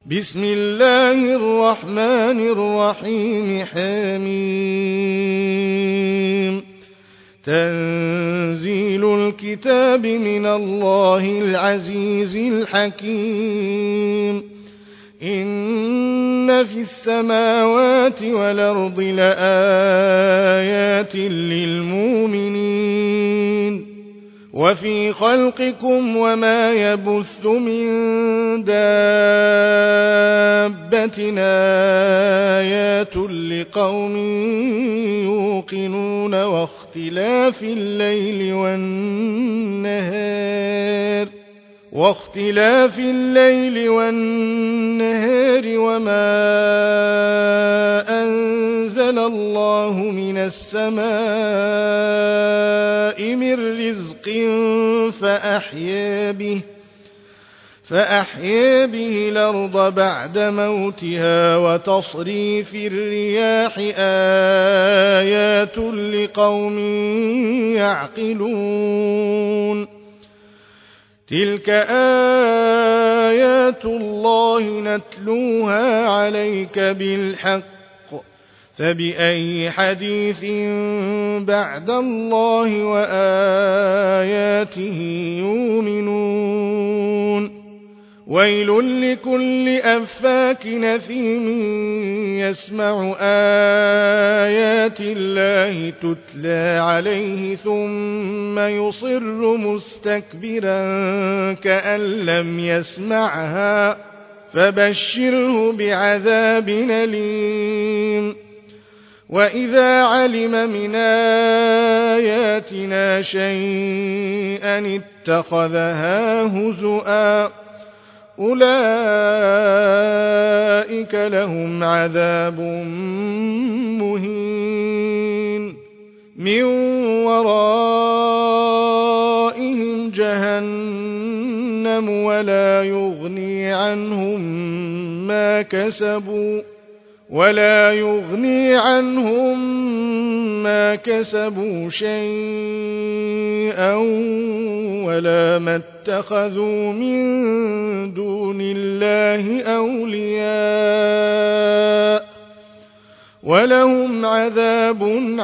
بسم الله الرحمن الرحيم. حميم. تنزيل الكتاب من الله العزيز الحكيم. إن في السماوات والأرض لآيات للمؤمنين وفي خلقكم وما يبث من دابة آيات لقوم يوقنون واختلاف الليل والنهار وما أنزل الله من السماء من رزق فأحيا به الأرض بعد موتها وتصريف الرياح آيات لقوم يعقلون. تلك آيات الله نتلوها عليك بالحق فبأي حديث بعد الله وآياته يؤمنون. ويل لكل أفاك أثيم يسمع آيات الله تتلى عليه ثم يصر مستكبرا كأن لم يسمعها فبشره بعذاب أليم. وإذا علم من آياتنا شيئا اتخذها هزؤا أولئك لهم عذاب مهين من ورائهم جهنم ولا يغني عنهم ما كسبوا شيئا ولا ما اتخذوا من دون الله أولياء ولهم عذاب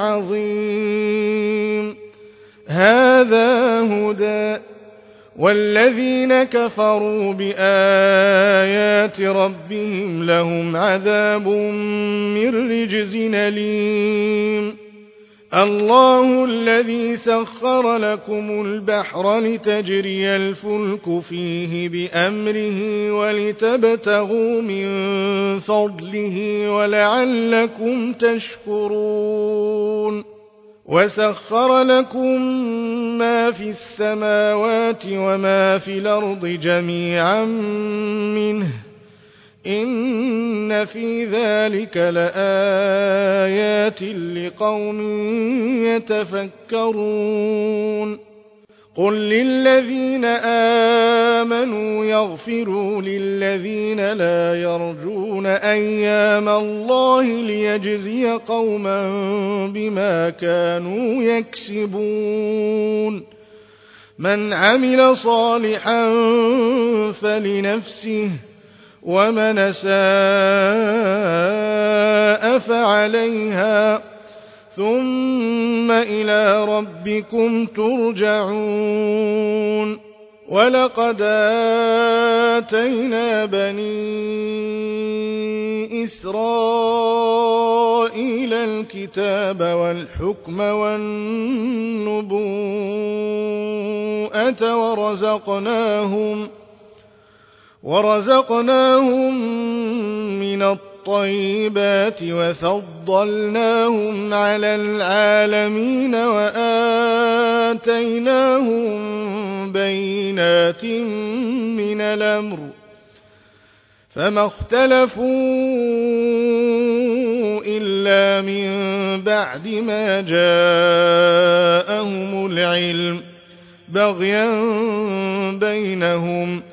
عظيم. هذا هدى والذين كفروا بآيات ربهم لهم عذاب من رجز أليم. الله الذي سخر لكم البحر لتجري الفلك فيه بأمره ولتبتغوا من فضله ولعلكم تشكرون. وسخر لكم ما في السماوات وما في الأرض جميعا منه إن في ذلك لآيات لقوم يتفكرون. قل للذين آمنوا يغفروا للذين لا يرجون أيام الله ليجزي قوما بما كانوا يكسبون. من عمل صالحا فلنفسه ومن أساء فعليها ثم إلى ربكم ترجعون. ولقد آتينا بني إسرائيل الكتاب والحكم والنبوءة ورزقناهم من الطيبات وفضلناهم على العالمين وآتيناهم بينات من الأمر فما اختلفوا إلا من بعد ما جاءهم العلم بغيا بينهم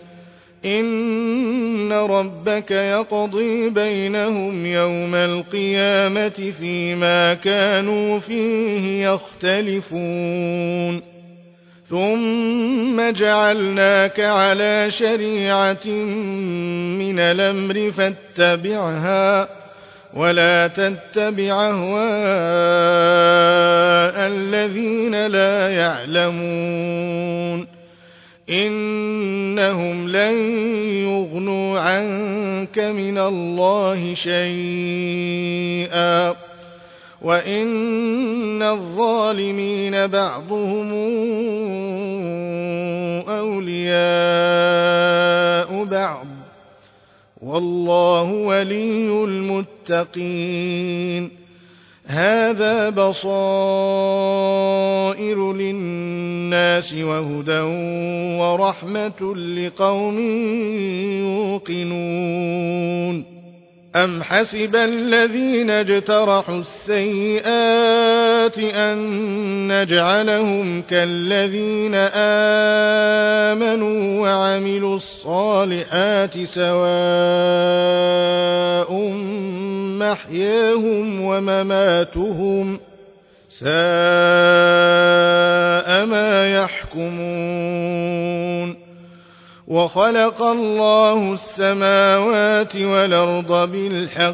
إن ربك يقضي بينهم يوم القيامة فيما كانوا فيه يختلفون. ثم جعلناك على شريعة من الأمر فاتبعها ولا تتبع أهواء الذين لا يعلمون إنهم لن يغنوا عنك من الله شيئا وإن الظالمين بعضهم أولياء بعض والله ولي المتقين هذا بصائر للناس وهدى ورحمة لقوم يوقنون أم حسب الذين اجترحوا السيئات أن نجعلهم كالذين آمنوا وعملوا الصالحات سواء محياهم ومماتهم ساء ما يحكمون وخلق الله السماوات والأرض بالحق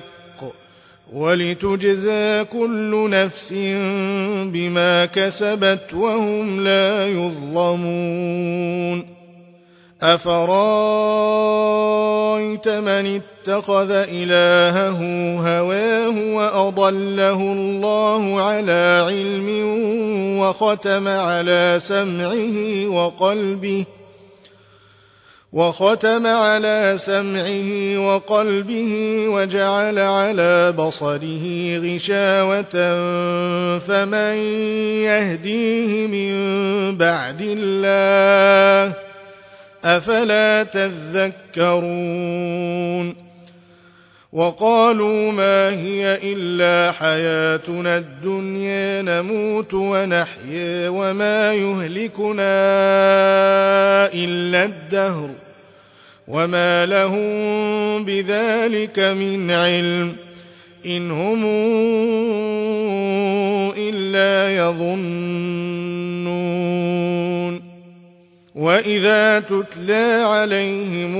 ولتجزى كل نفس بما كسبت وهم لا يظلمون أفرأيت من اتخذ إلهه هواه وأضله الله على علم وختم على سمعه وقلبه وجعل على بصره غشاوة فمن يهديه من بعد الله أفلا تذكرون وقالوا ما هي إلا حياتنا الدنيا نموت ونحيا وما يهلكنا إلا الدهر وما لهم بذلك من علم إن هم إلا يظنون وإذا تتلى عليهم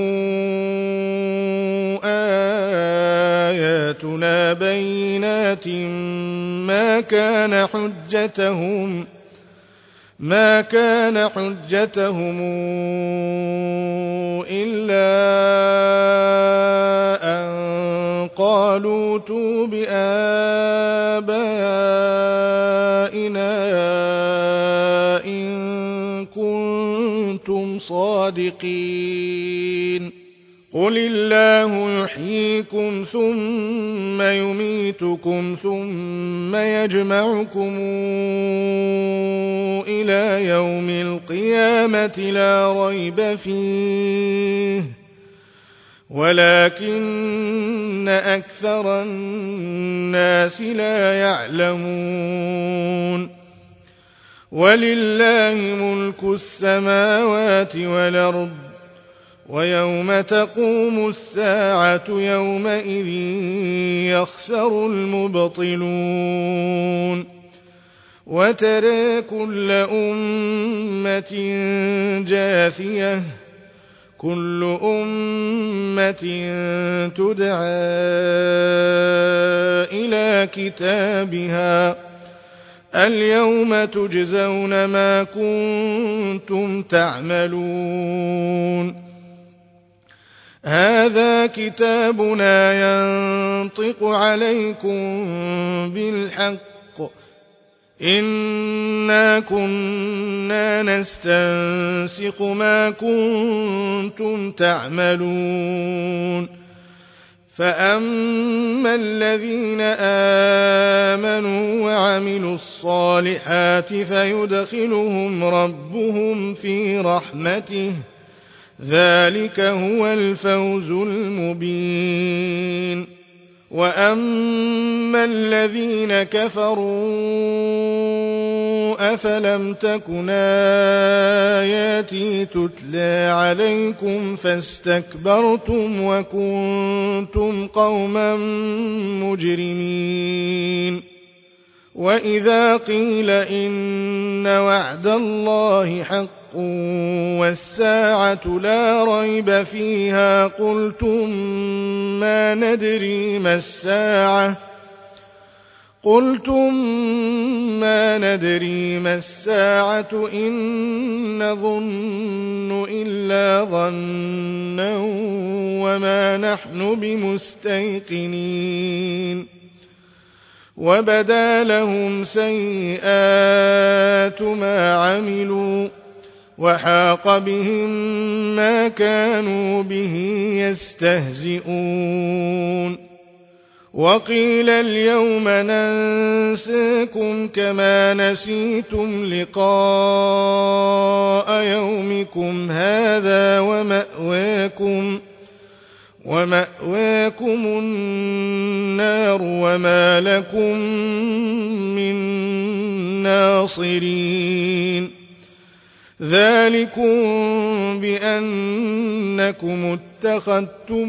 آياتنا بينات ما كان حجتهم إلا أن قالوا ائتوا بآبائنا إن كنتم صادقين قل الله يحييكم ثم يميتكم ثم يجمعكم إلى يوم القيامة لا ريب فيه ولكن أكثر الناس لا يعلمون ولله ملك السماوات والأرض ويوم تقوم الساعة يومئذ يخسر المبطلون وترى كل أمة جاثية كل أمة تدعى إلى كتابها اليوم تجزون ما كنتم تعملون هذا كتابنا ينطق عليكم بالحق إنا كنا نستنسخ ما كنتم تعملون فأما الذين آمنوا وعملوا الصالحات فيدخلهم ربهم في رحمته ذلك هو الفوز المبين وأما الذين كفروا أفلم تكن آياتي تتلى عليكم فاستكبرتم وكنتم قوما مجرمين وإذا قيل إن وعد الله حق والساعة لا ريب فيها قلتم ما ندري ما الساعة إن نظن إلا ظنا وما نحن بمستيقنين وبدا لهم سيئات ما عملوا وحاق بهم ما كانوا به يستهزئون وقيل اليوم ننساكم كما نسيتم لقاء يومكم هذا ومأواكم النار وما لكم من ناصرين ذلكم بأنكم اتخذتم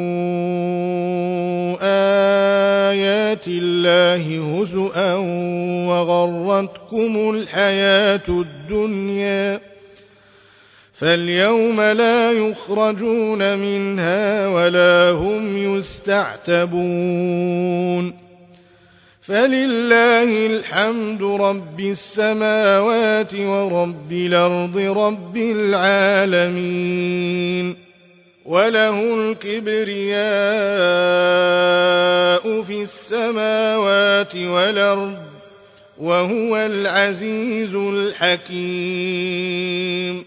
آيات الله هزؤا وغرتكم الحياة الدنيا فاليوم لا يخرجون منها ولا هم يستعتبون فلله الحمد رب السماوات ورب الأرض رب العالمين وله الكبرياء في السماوات والأرض وهو العزيز الحكيم